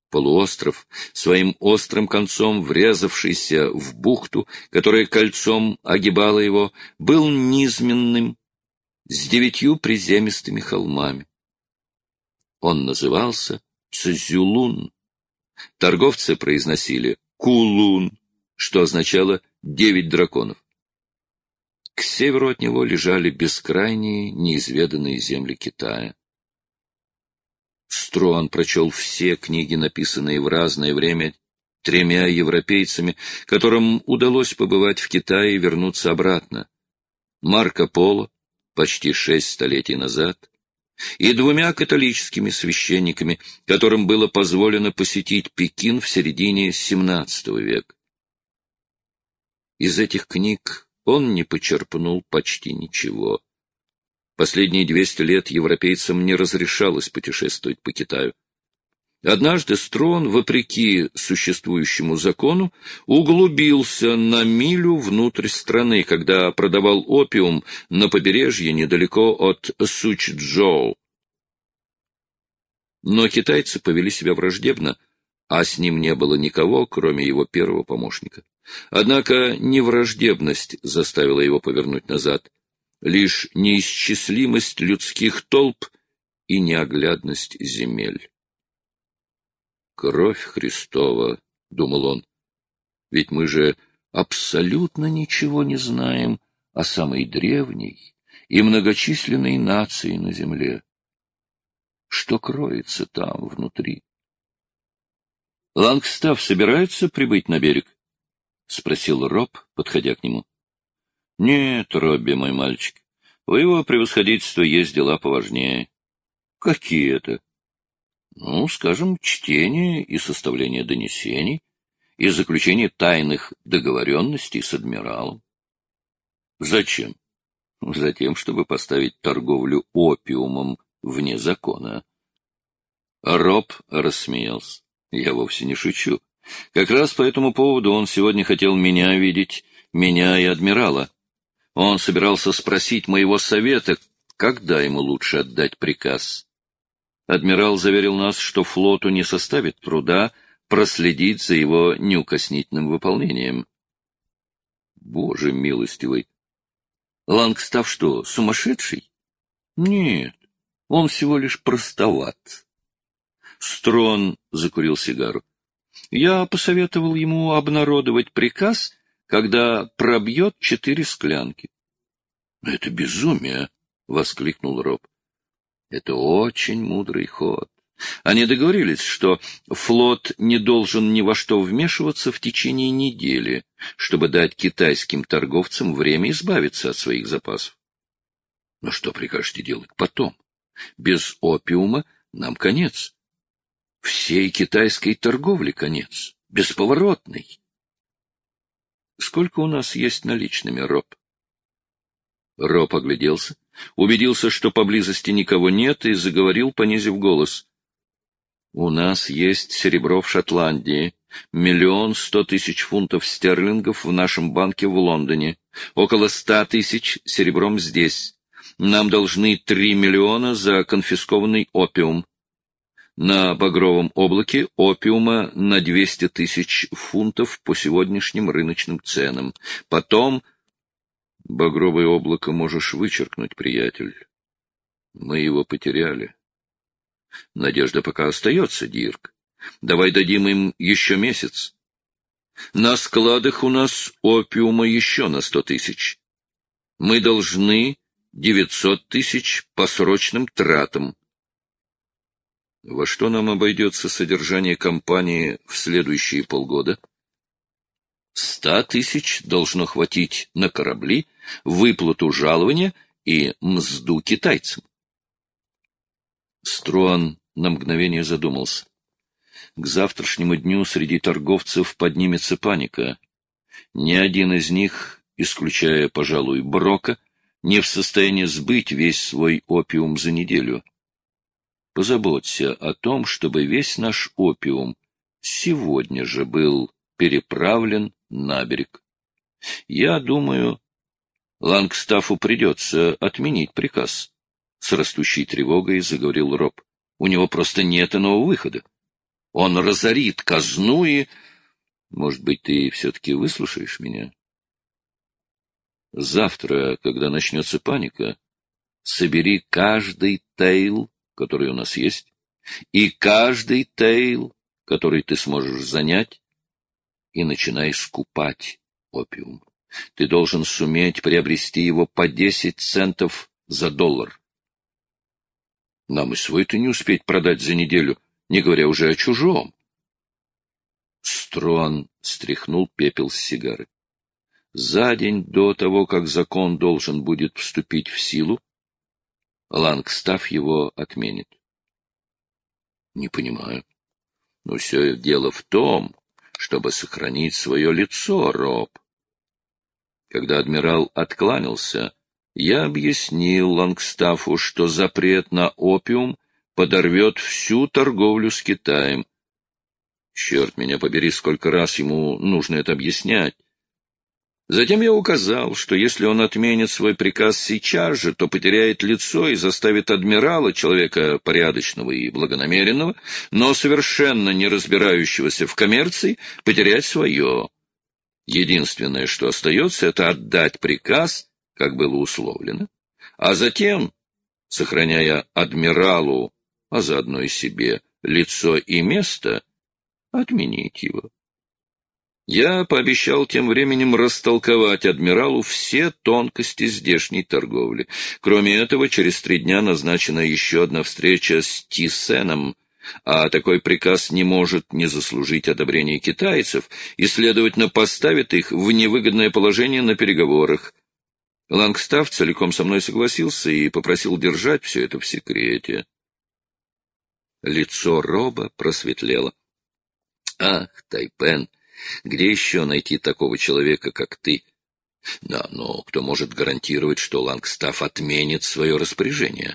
Полуостров, своим острым концом врезавшийся в бухту, которая кольцом огибала его, был низменным, с 9 приземистыми холмами. Он назывался Цзюлун. Торговцы произносили Кулун, что означало 9 драконов. К северу от него лежали бескрайние, неизведанные земли Китая. Струан прочел все книги, написанные в разное время 3 европейцами, которым удалось побывать в Китае и вернуться обратно. Марко Поло, почти 6 столетий назад, и 2 католическими священниками, которым было позволено посетить Пекин в середине XVII века. Из этих книг он не почерпнул почти ничего. Последние 200 лет европейцам не разрешалось путешествовать по Китаю. Однажды Струан, вопреки существующему закону, углубился на милю внутрь страны, когда продавал опиум на побережье недалеко от Сучжоу. Но китайцы повели себя враждебно, а с ним не было никого, кроме его первого помощника. Однако не враждебность заставила его повернуть назад, лишь неисчислимость людских толп и неоглядность земель. «Кровь Христова», — думал он, — «ведь мы же абсолютно ничего не знаем о самой древней и многочисленной нации на земле. Что кроется там внутри?» «Лангстаф собирается прибыть на берег?» — спросил Роб, подходя к нему. — Нет, Робби, мой мальчик, у его превосходительства есть дела поважнее. — Какие это? — Ну, скажем, чтение и составление донесений, и заключение тайных договоренностей с адмиралом. — Зачем? — Затем, чтобы поставить торговлю опиумом вне закона. Роб рассмеялся. — Я вовсе не шучу. Как раз по этому поводу он сегодня хотел меня видеть, меня и адмирала. Он собирался спросить моего совета, когда ему лучше отдать приказ. Адмирал заверил нас, что флоту не составит труда проследить за его неукоснительным выполнением. Боже милостивый! Лангстаф что, сумасшедший? Нет, он всего лишь простоват. Строн закурил сигару. Я посоветовал ему обнародовать приказ, когда пробьет 4 склянки. — Это безумие! — воскликнул Роб. — Это очень мудрый ход. Они договорились, что флот не должен ни во что вмешиваться в течение недели, чтобы дать китайским торговцам время избавиться от своих запасов. Но что прикажете делать потом? Без опиума нам конец. Всей китайской торговле конец, бесповоротный. Сколько у нас есть наличными, Роб? Роб огляделся, убедился, что поблизости никого нет, и заговорил, понизив голос. У нас есть серебро в Шотландии, 1 100 000 фунтов стерлингов в нашем банке в Лондоне, около 100 000 серебром здесь. Нам должны 3 миллиона за конфискованный опиум. На Багровом облаке опиума на 200 000 фунтов по сегодняшним рыночным ценам. Потом... Багровое облако можешь вычеркнуть, приятель. Мы его потеряли. Надежда пока остается, Дирк. Давай дадим им еще месяц. На складах у нас опиума еще на 100 000. Мы должны 900 000 по срочным тратам. Во что нам обойдется содержание компании в следующие полгода? 100 000 должно хватить на корабли, выплату жалования и мзду китайцам. Струан на мгновение задумался. К завтрашнему дню среди торговцев поднимется паника. Ни один из них, исключая, пожалуй, Брока, не в состоянии сбыть весь свой опиум за неделю. Позаботься о том, чтобы весь наш опиум сегодня же был переправлен на берег. Я думаю, Лангстафу придется отменить приказ. С растущей тревогой заговорил Роб. У него просто нет иного выхода. Он разорит казну и... Может быть, ты все-таки выслушаешь меня? Завтра, когда начнется паника, собери каждый тейл, который у нас есть, и каждый тейл, который ты сможешь занять, и начинай скупать опиум. Ты должен суметь приобрести его по 10 центов за доллар. Нам и свой-то не успеть продать за неделю, не говоря уже о чужом. Струан стряхнул пепел с сигары. За день до того, как закон должен будет вступить в силу, Лангстаф его отменит. Не понимаю. Но все дело в том, чтобы сохранить свое лицо, Роб. Когда адмирал откланялся, я объяснил Лангстафу, что запрет на опиум подорвет всю торговлю с Китаем. Черт меня побери, сколько раз ему нужно это объяснять. Затем я указал, что если он отменит свой приказ сейчас же, то потеряет лицо и заставит адмирала, человека порядочного и благонамеренного, но совершенно не разбирающегося в коммерции, потерять свое. Единственное, что остается, это отдать приказ, как было условлено, а затем, сохраняя адмиралу, а заодно и себе, лицо и место, отменить его. Я пообещал тем временем растолковать адмиралу все тонкости здешней торговли. Кроме этого, через 3 дня назначена еще одна встреча с Тисеном, а такой приказ не может не заслужить одобрения китайцев и, следовательно, поставит их в невыгодное положение на переговорах. Лангстаф целиком со мной согласился и попросил держать все это в секрете. Лицо Роба просветлело. «Ах, Тайпен! Где еще найти такого человека, как ты? Да, но кто может гарантировать, что Лангстаф отменит свое распоряжение?»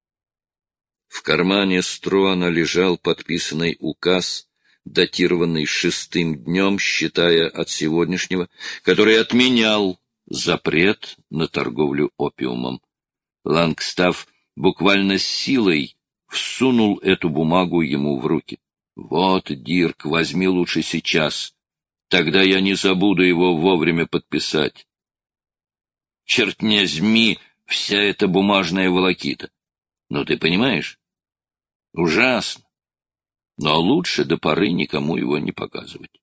В кармане Струана лежал подписанный указ, датированный 6-м днем, считая от сегодняшнего, который отменял запрет на торговлю опиумом. Лангстаф буквально силой всунул эту бумагу ему в руки. «Вот, Дирк, возьми лучше сейчас. Тогда я не забуду его вовремя подписать. Черт не возьми, вся эта бумажная волокита. Ну, ты понимаешь? Ужасно. Но лучше до поры никому его не показывать».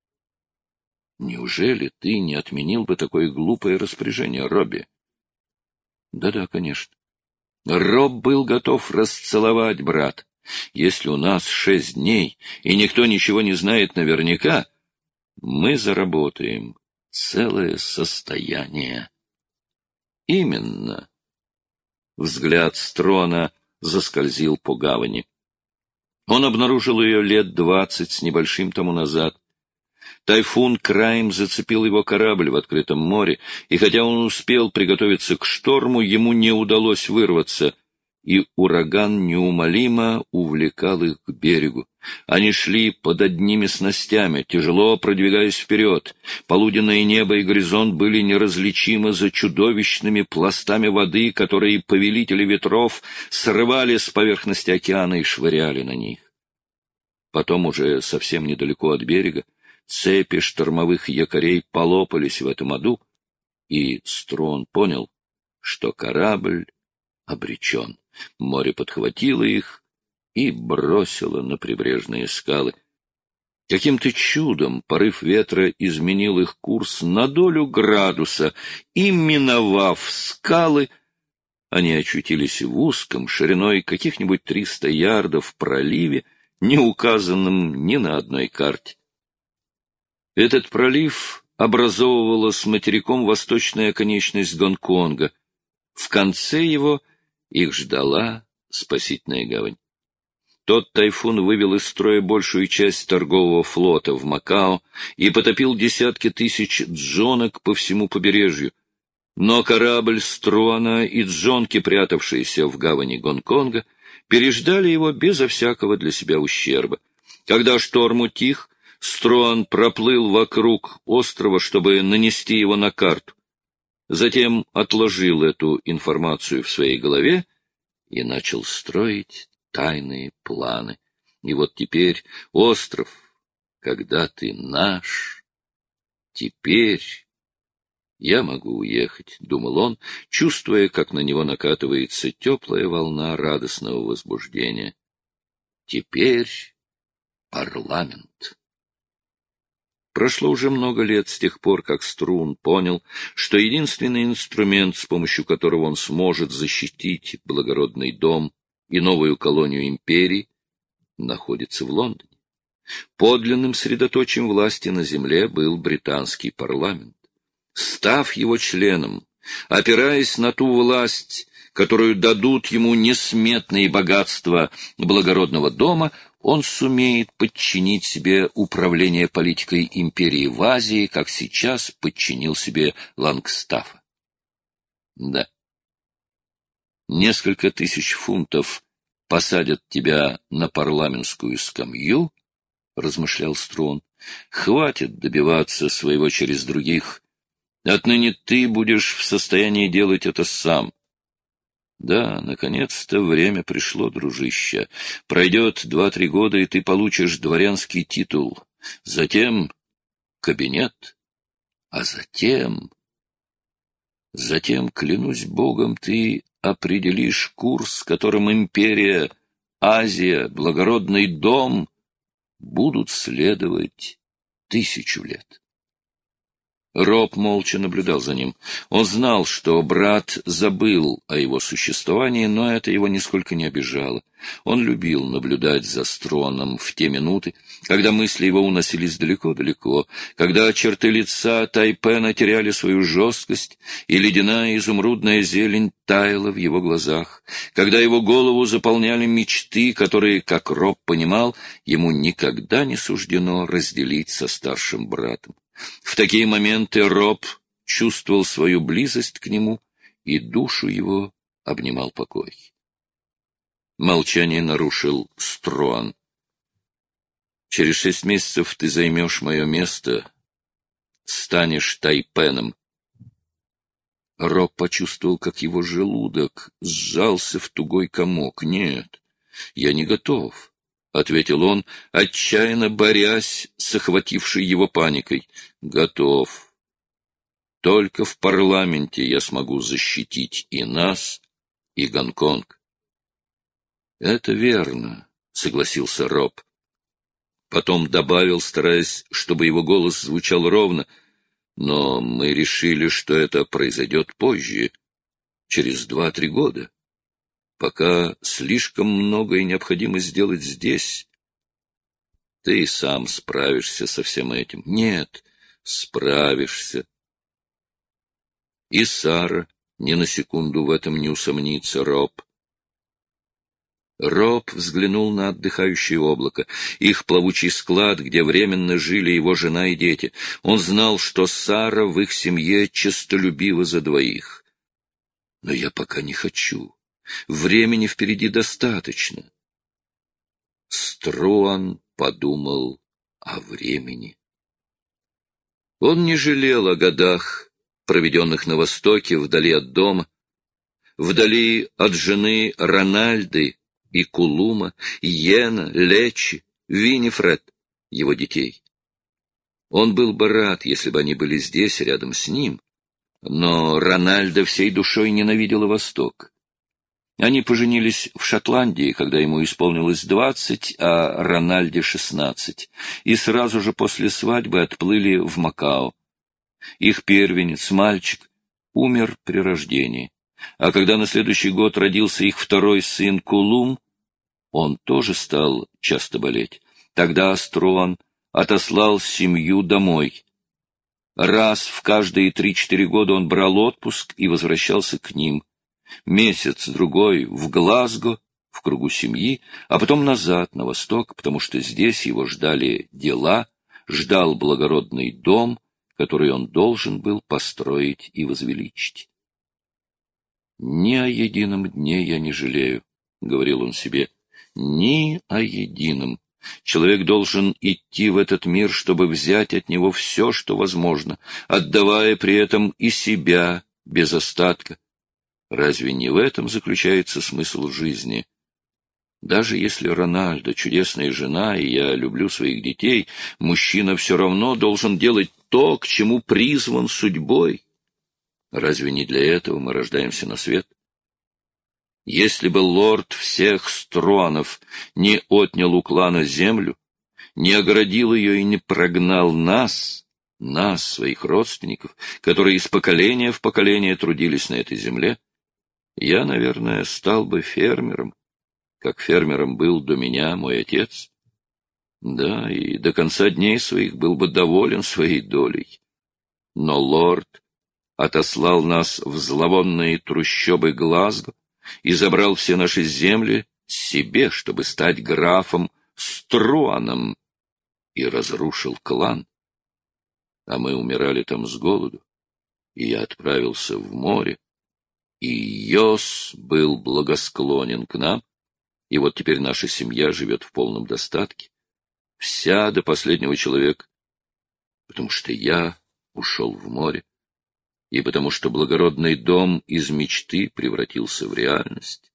«Неужели ты не отменил бы такое глупое распоряжение, Робби?» «Да-да, конечно». Роб был готов расцеловать брат. «Если у нас 6 дней, и никто ничего не знает наверняка, мы заработаем целое состояние». «Именно». Взгляд Строна заскользил по гавани. Он обнаружил ее лет 20 с небольшим тому назад. Тайфун краем зацепил его корабль в открытом море, и хотя он успел приготовиться к шторму, ему не удалось вырваться, и ураган неумолимо увлекал их к берегу. Они шли под одними снастями, тяжело продвигаясь вперед. Полуденное небо и горизонт были неразличимы за чудовищными пластами воды, которые повелители ветров срывали с поверхности океана и швыряли на них. Потом, уже совсем недалеко от берега, цепи штормовых якорей полопались в этом аду, и Строн понял, что корабль обречен. Море подхватило их и бросило на прибрежные скалы. Каким-то чудом порыв ветра изменил их курс на долю градуса, и, миновав скалы, они очутились в узком, шириной каких-нибудь 300 ярдов проливе, не указанном ни на одной карте. Этот пролив образовывала с материком восточная оконечность Гонконга. В конце его их ждала спасительная гавань. Тот тайфун вывел из строя большую часть торгового флота в Макао и потопил десятки тысяч джонок по всему побережью. Но корабль Струана и джонки, прятавшиеся в гавани Гонконга, переждали его безо всякого для себя ущерба. Когда шторм утих, Струан проплыл вокруг острова, чтобы нанести его на карту. Затем отложил эту информацию в своей голове и начал строить тайные планы. И вот теперь остров, когда ты наш, теперь я могу уехать, — думал он, чувствуя, как на него накатывается теплая волна радостного возбуждения. Теперь парламент. Прошло уже много лет с тех пор, как Струн понял, что единственный инструмент, с помощью которого он сможет защитить благородный дом и новую колонию империи, находится в Лондоне. Подлинным средоточием власти на земле был британский парламент. Став его членом, опираясь на ту власть, которую дадут ему несметные богатства благородного дома, он сумеет подчинить себе управление политикой империи в Азии, как сейчас подчинил себе Лангстафа. Да. Несколько тысяч фунтов посадят тебя на парламентскую скамью, — размышлял Струн, — хватит добиваться своего через других. Отныне ты будешь в состоянии делать это сам. Да, наконец-то время пришло, дружище. Пройдет 2-3 года, и ты получишь дворянский титул. Затем кабинет, а затем, клянусь Богом, ты определишь курс, которым империя, Азия, благородный дом будут следовать 1000 лет. Роб молча наблюдал за ним. Он знал, что брат забыл о его существовании, но это его нисколько не обижало. Он любил наблюдать за Струаном в те минуты, когда мысли его уносились далеко-далеко, когда черты лица Тайпена теряли свою жесткость, и ледяная изумрудная зелень таяла в его глазах, когда его голову заполняли мечты, которые, как Роб понимал, ему никогда не суждено разделить со старшим братом. В такие моменты Роб чувствовал свою близость к нему, и душу его обнимал покой. Молчание нарушил Струан. «Через 6 месяцев ты займешь мое место, станешь Тайпеном». Роб почувствовал, как его желудок сжался в тугой комок. «Нет, я не готов», — ответил он, отчаянно борясь с охватившей его паникой. «Готов. Только в парламенте я смогу защитить и нас, и Гонконг». «Это верно», — согласился Роб. Потом добавил, стараясь, чтобы его голос звучал ровно, «но мы решили, что это произойдет позже, через 2-3 года. Пока слишком многое необходимо сделать здесь. Ты сам справишься со всем этим». «Нет, справишься». И Сара ни на секунду в этом не усомнится, Роб. Роб взглянул на отдыхающее облако, их плавучий склад, где временно жили его жена и дети. Он знал, что Сара в их семье честолюбива за 2. «Но я пока не хочу. Времени впереди достаточно». Струан подумал о времени. Он не жалел о годах, проведенных на Востоке, вдали от дома, вдали от жены Рональды и Кулума, Йена, Лечи, Винифред, его детей. Он был бы рад, если бы они были здесь, рядом с ним, но Рональда всей душой ненавидела Восток. Они поженились в Шотландии, когда ему исполнилось 20, а Рональде 16, и сразу же после свадьбы отплыли в Макао. Их первенец, мальчик, умер при рождении, а когда на следующий год родился их второй сын Кулум, он тоже стал часто болеть. Тогда Струан отослал семью домой. Раз в каждые 3-4 года он брал отпуск и возвращался к ним. Месяц-другой в Глазго, в кругу семьи, а потом назад, на восток, потому что здесь его ждали дела, ждал благородный дом, который он должен был построить и возвеличить. «Ни о едином дне я не жалею», — говорил он себе, — «ни о едином. Человек должен идти в этот мир, чтобы взять от него все, что возможно, отдавая при этом и себя без остатка. Разве не в этом заключается смысл жизни? Даже если Рональдо — чудесная жена, и я люблю своих детей, мужчина все равно должен делать то, к чему призван судьбой. Разве не для этого мы рождаемся на свет? Если бы лорд всех Струанов не отнял у клана землю, не оградил ее и не прогнал нас, своих родственников, которые из поколения в поколение трудились на этой земле, я, наверное, стал бы фермером, как фермером был до меня мой отец. Да, и до конца дней своих был бы доволен своей долей. Но лорд отослал нас в зловонные трущобы Глазго и забрал все наши земли себе, чтобы стать графом Струаном, и разрушил клан. А мы умирали там с голоду, и я отправился в море, и Йос был благосклонен к нам, и вот теперь наша семья живет в полном достатке, вся до последнего человека, потому что я ушел в море, и потому что благородный дом из мечты превратился в реальность.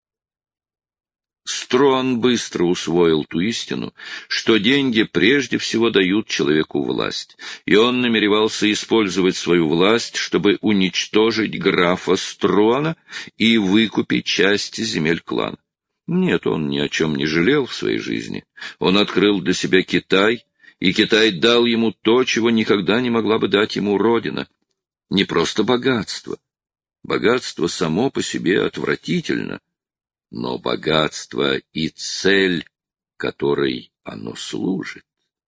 Струан быстро усвоил ту истину, что деньги прежде всего дают человеку власть, и он намеревался использовать свою власть, чтобы уничтожить графа Струана и выкупить части земель клана. Нет, он ни о чем не жалел в своей жизни. Он открыл для себя Китай, и Китай дал ему то, чего никогда не могла бы дать ему родина. Не просто богатство. Богатство само по себе отвратительно, но богатство и цель, которой оно служит.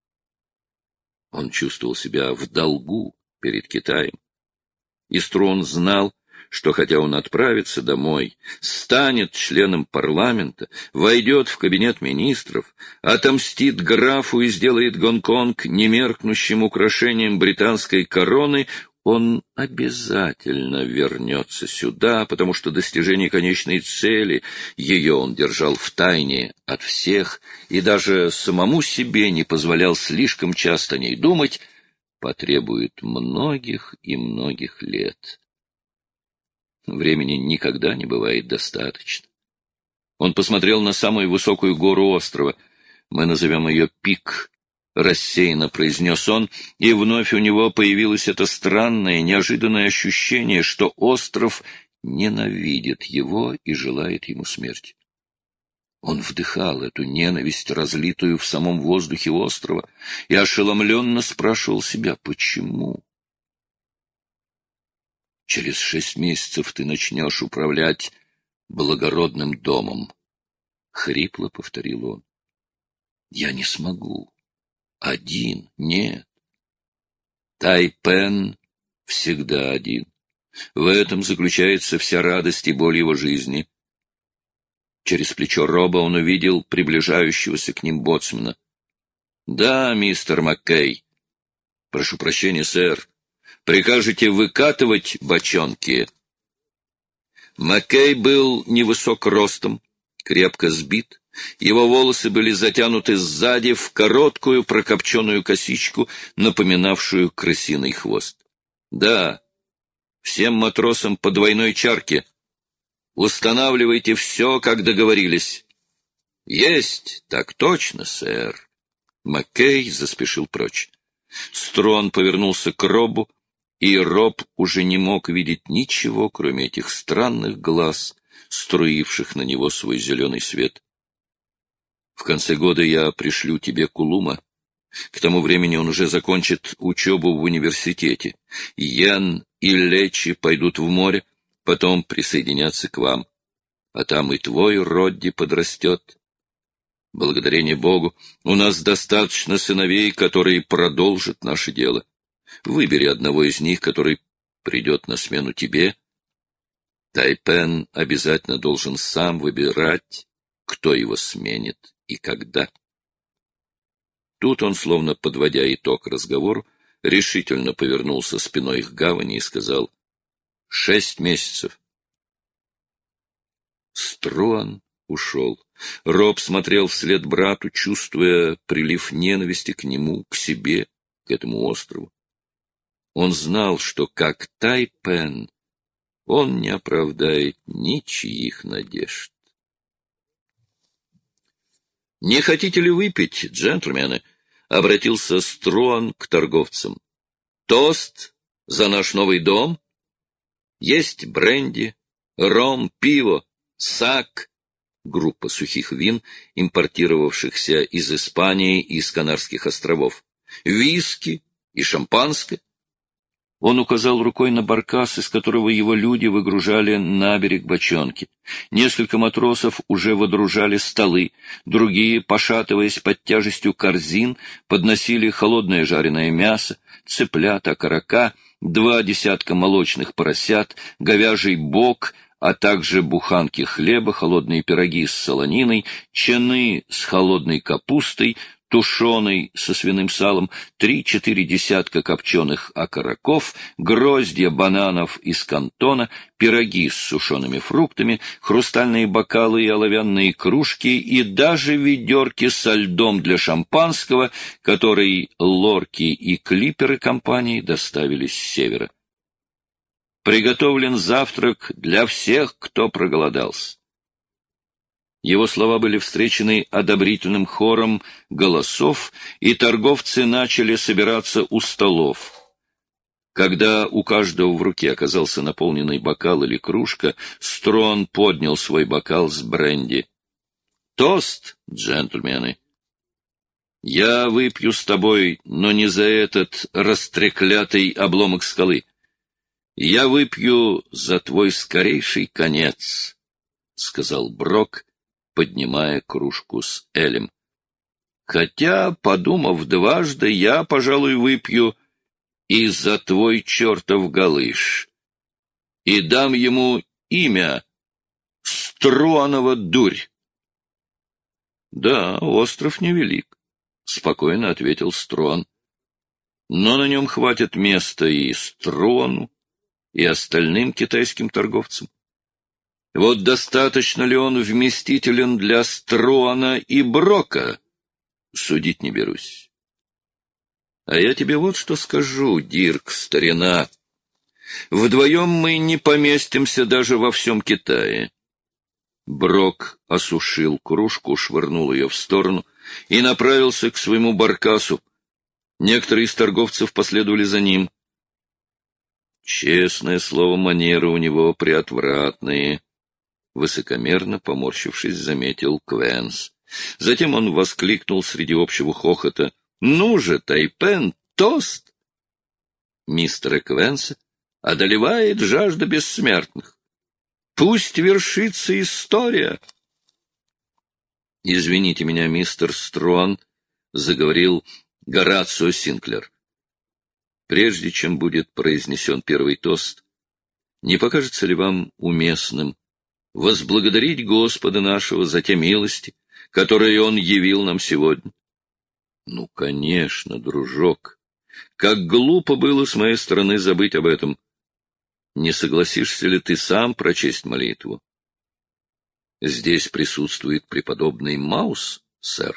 Он чувствовал себя в долгу перед Китаем. И Струан знал, что хотя он отправится домой, станет членом парламента, войдет в кабинет министров, отомстит графу и сделает Гонконг немеркнущим украшением британской короны, он обязательно вернется сюда, потому что достижение конечной цели, ее он держал в тайне от всех и даже самому себе не позволял слишком часто о ней думать, потребует многих и многих лет. Времени никогда не бывает достаточно. Он посмотрел на самую высокую гору острова. Мы назовем ее Пик. Рассеянно произнес он, и вновь у него появилось это странное, неожиданное ощущение, что остров ненавидит его и желает ему смерти. Он вдыхал эту ненависть, разлитую в самом воздухе острова, и ошеломленно спрашивал себя, почему? Через 6 месяцев ты начнешь управлять благородным домом, — хрипло повторил он. Я не смогу. Один, нет. Тайпен всегда один. В этом заключается вся радость и боль его жизни. Через плечо Роба он увидел приближающегося к ним боцмана. — Да, мистер Маккей. — Прошу прощения, сэр. Прикажете выкатывать бочонки? Маккей был невысок ростом, крепко сбит. Его волосы были затянуты сзади в короткую прокопченную косичку, напоминавшую крысиный хвост. — Да, всем матросам по двойной чарке. Устанавливайте все, как договорились. — Есть, так точно, сэр. Маккей заспешил прочь. Струан повернулся к Робу, и Роб уже не мог видеть ничего, кроме этих странных глаз, струивших на него свой зеленый свет. В конце года я пришлю тебе Кулума. К тому времени он уже закончит учебу в университете. Ян и Лечи пойдут в море, потом присоединятся к вам. А там и твой Родди подрастет. Благодарение Богу, у нас достаточно сыновей, которые продолжат наше дело. Выбери одного из них, который придет на смену тебе. Тайпен обязательно должен сам выбирать, кто его сменит и когда. Тут он, словно подводя итог разговору, решительно повернулся спиной к гавани и сказал: 6 месяцев. Струан ушел. Роб смотрел вслед брату, чувствуя прилив ненависти к нему, к себе, к этому острову. Он знал, что, как Тайпен, он не оправдает ничьих надежд. «Не хотите ли выпить, джентльмены?» — обратился Струан к торговцам. «Тост за наш новый дом? Есть бренди, ром, пиво, сак». Группа сухих вин, импортировавшихся из Испании и из Канарских островов. «Виски и шампанское». Он указал рукой на баркас, из которого его люди выгружали на берег бочонки. Несколько матросов уже водружали столы, другие, пошатываясь под тяжестью корзин, подносили холодное жареное мясо, цыплят, окорока, 2 десятка молочных поросят, говяжий бок, а также буханки хлеба, холодные пироги с солониной, чаны с холодной капустой, тушеной со свиным салом, 3-4 десятка копченых окороков, гроздья бананов из Кантона, пироги с сушеными фруктами, хрустальные бокалы и оловянные кружки и даже ведерки со льдом для шампанского, который лорки и клиперы компании доставили с севера. Приготовлен завтрак для всех, кто проголодался. Его слова были встречены одобрительным хором голосов, и торговцы начали собираться у столов. Когда у каждого в руке оказался наполненный бокал или кружка, Струан поднял свой бокал с бренди. «Тост, джентльмены! Я выпью с тобой, но не за этот растреклятый обломок скалы. Я выпью за твой скорейший конец», — сказал Брок, поднимая кружку с элем. «Хотя, подумав дважды, я, пожалуй, выпью и за твой чертов галыш, и дам ему имя Струанова дурь». «Да, остров невелик», — спокойно ответил Струан. «Но на нем хватит места и Струану, и остальным китайским торговцам. Вот достаточно ли он вместителен для Струана и Брока? Судить не берусь. А я тебе вот что скажу, Дирк, старина. Вдвоем мы не поместимся даже во всем Китае». Брок осушил кружку, швырнул ее в сторону и направился к своему баркасу. Некоторые из торговцев последовали за ним. Честное слово, манеры у него приотвратные. Высокомерно поморщившись, заметил Квенс. Затем он воскликнул среди общего хохота: «Ну же, Тайпен, тост!» Мистера Квенса одолевает жажда бессмертных. Пусть вершится история. «Извините меня, мистер Струан», — заговорил Горацио Синклер. «Прежде чем будет произнесен первый тост, не покажется ли вам уместным возблагодарить Господа нашего за те милости, которые Он явил нам сегодня?» «Ну, конечно, дружок. Как глупо было с моей стороны забыть об этом. Не согласишься ли ты сам прочесть молитву?» «Здесь присутствует преподобный Маус, сэр».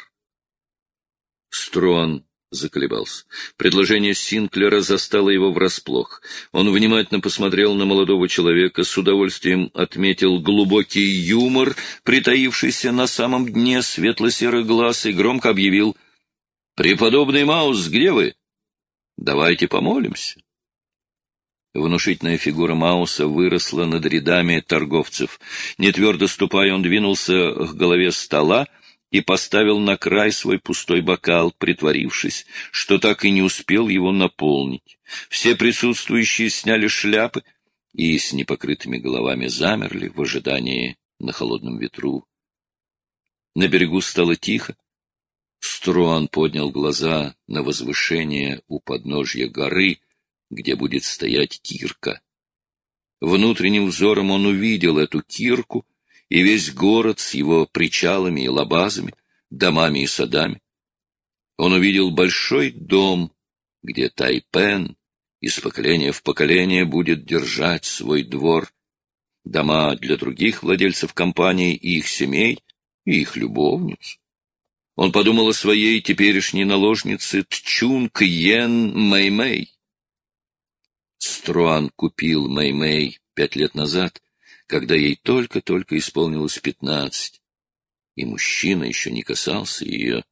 Струан заколебался. Предложение Синклера застало его врасплох. Он внимательно посмотрел на молодого человека, с удовольствием отметил глубокий юмор, притаившийся на самом дне светло-серых глаз, и громко объявил: «Преподобный Маус, где вы? Давайте помолимся». Внушительная фигура Мауса выросла над рядами торговцев. Нетвердо ступая, он двинулся к голове стола и поставил на край свой пустой бокал, притворившись, что так и не успел его наполнить. Все присутствующие сняли шляпы и с непокрытыми головами замерли в ожидании на холодном ветру. На берегу стало тихо. Струан поднял глаза на возвышение у подножья горы, где будет стоять кирка. Внутренним взором он увидел эту кирку и весь город с его причалами и лабазами, домами и садами. Он увидел большой дом, где Тайпен из поколения в поколение будет держать свой двор, дома для других владельцев компании и их семей, и их любовниц. Он подумал о своей теперешней наложнице Тчунг Йен Мэй-Мэй. Струан купил Мэй-Мэй 5 лет назад, когда ей только-только исполнилось 15. и мужчина еще не касался ее.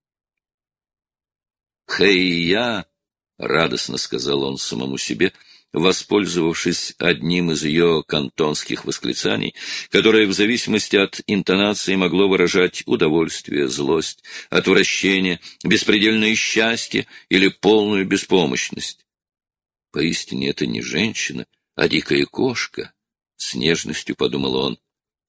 «Хей-я!» — радостно сказал он самому себе, воспользовавшись одним из ее кантонских восклицаний, которое в зависимости от интонации могло выражать удовольствие, злость, отвращение, беспредельное счастье или полную беспомощность. Поистине это не женщина, а дикая кошка, — с нежностью подумал он.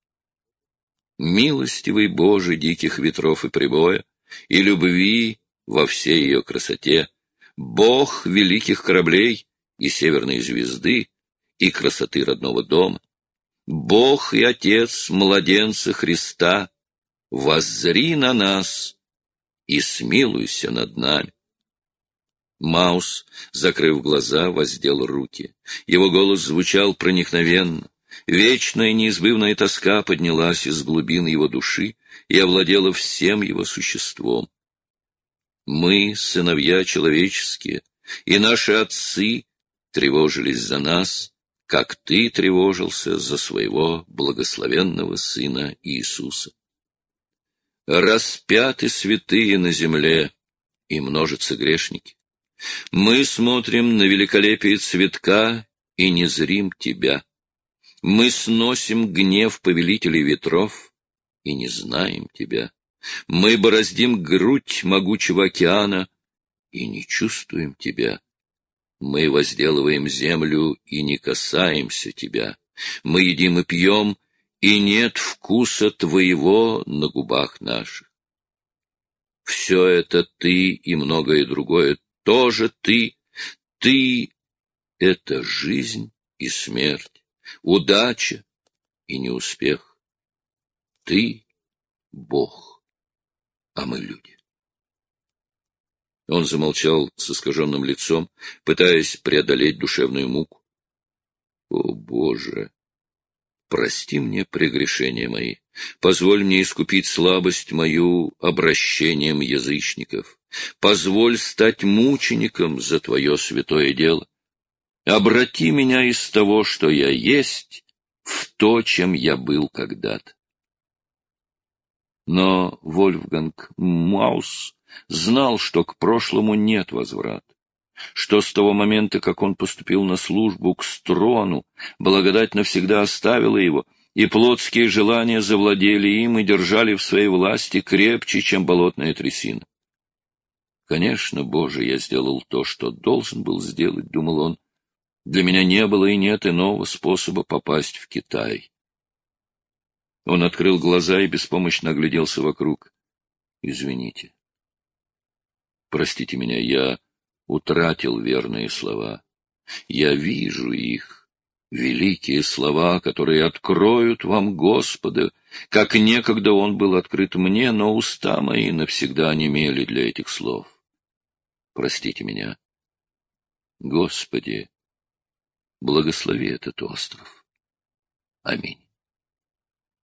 Милостивый Боже диких ветров и прибоя, и любви во всей ее красоте, Бог великих кораблей и северной звезды, и красоты родного дома, Бог и Отец младенца Христа, воззри на нас и смилуйся над нами. Маус, закрыв глаза, воздел руки. Его голос звучал проникновенно. Вечная неизбывная тоска поднялась из глубин его души и овладела всем его существом. Мы, сыновья человеческие, и наши отцы тревожились за нас, как ты тревожился за своего благословенного Сына Иисуса. Распяты святые на земле, и множатся грешники. Мы смотрим на великолепие цветка и не зрим тебя. Мы сносим гнев повелителей ветров и не знаем тебя. Мы бороздим грудь могучего океана и не чувствуем тебя. Мы возделываем землю и не касаемся тебя. Мы едим и пьем, и нет вкуса твоего на губах наших. Все это ты и многое другое тоже ты. Ты — это жизнь и смерть, удача и неуспех. Ты — Бог, а мы люди. Он замолчал с искаженным лицом, пытаясь преодолеть душевную муку. О, Боже! Прости мне прегрешения мои, позволь мне искупить слабость мою обращением язычников, позволь стать мучеником за Твое святое дело. Обрати меня из того, что я есть, в то, чем я был когда-то. Но Вольфганг Маус знал, что к прошлому нет возврата, что с того момента, как он поступил на службу к Строну, благодать навсегда оставила его, и плотские желания завладели им и держали в своей власти крепче, чем болотная трясина. «Конечно, Боже, я сделал то, что должен был сделать», — думал он. «Для меня не было и нет иного способа попасть в Китай». Он открыл глаза и беспомощно огляделся вокруг. «Извините. Простите меня, я утратил верные слова. Я вижу их, великие слова, которые откроют вам Господа, как некогда Он был открыт мне, но уста мои навсегда онемели для этих слов. Простите меня. Господи, благослови этот остров. Аминь».